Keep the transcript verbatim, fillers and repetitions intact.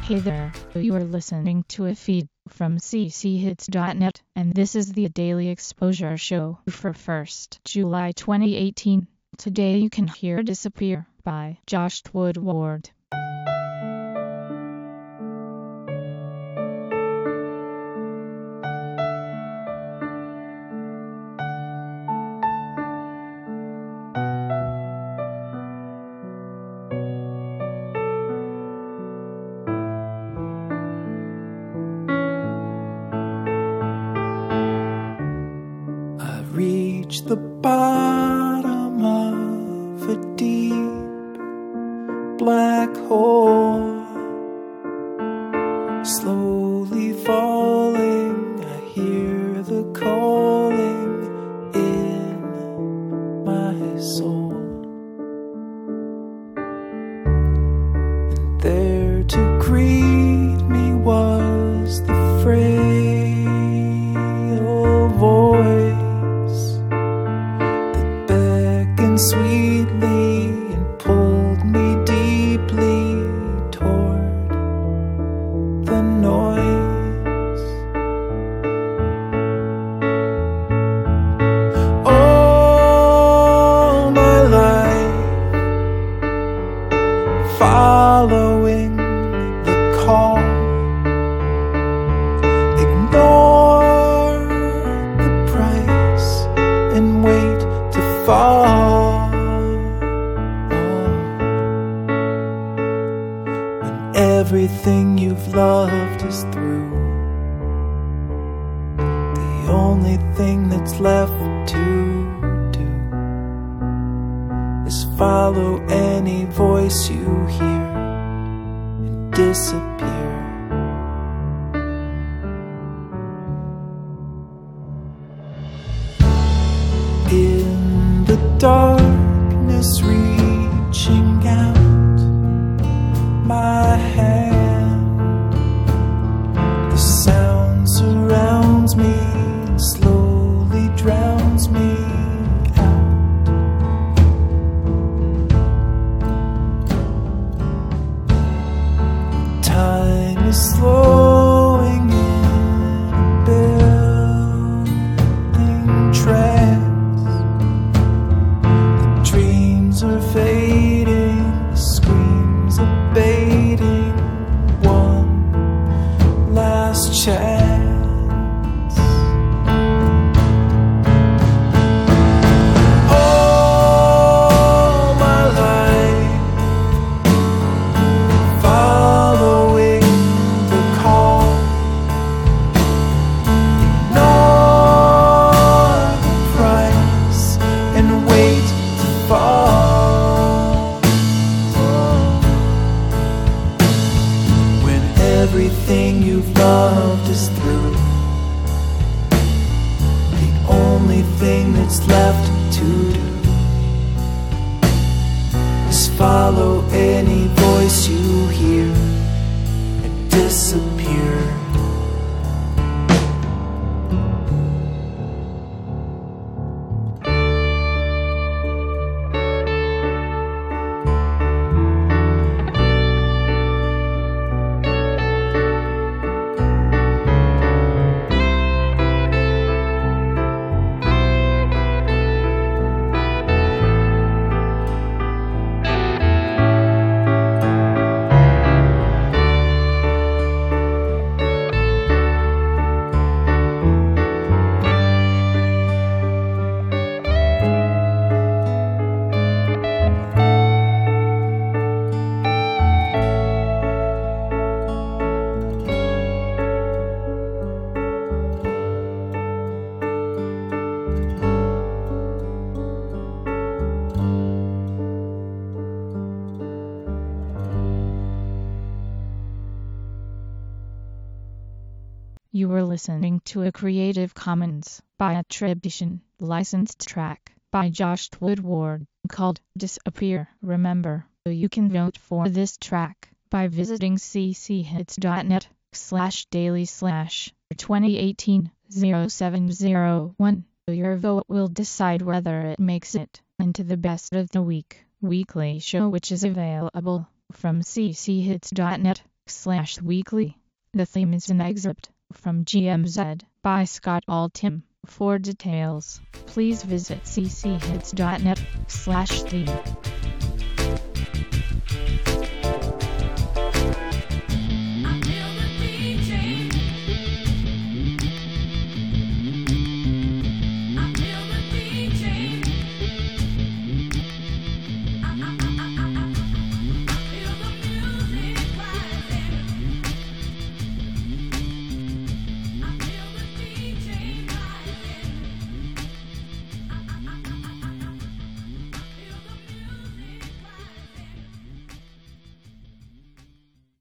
Hey there, you are listening to a feed from c c hits dot net, and this is the Daily Exposure Show for first July twenty eighteen. Today you can hear Disappear by Josh Woodward. Reach the bottom of a deep black hole, slowly falling. I hear the calling in my soul, and there to greet me was the frail voice sweetly and pulled me deeply toward the noise. All my life following the call, ignore the price and wait to fall. Everything you've loved is through. The only thing that's left to do is follow any voice you hear and disappear. In the darkness, reaching out my hand, the sound surrounds me and slowly drowns me out. Time is slowing in, building tracks. The dreams are fading, the screams are baiting, one last chance. All my life following the call, ignore the price and wait to fall. Everything you've loved is through. The only thing that's left to do is follow any voice you hear and disappear. You were listening to a Creative Commons by attribution, licensed track by Josh Woodward, called Disappear. Remember, you can vote for this track by visiting c c hits dot net slash daily slash twenty eighteen oh seven oh one. Your vote will decide whether it makes it into the Best of the Week weekly show, which is available from c c hits dot net slash weekly. The theme is an excerpt from G M Z by Scott Altham. For details, please visit c c hits dot net slash theme.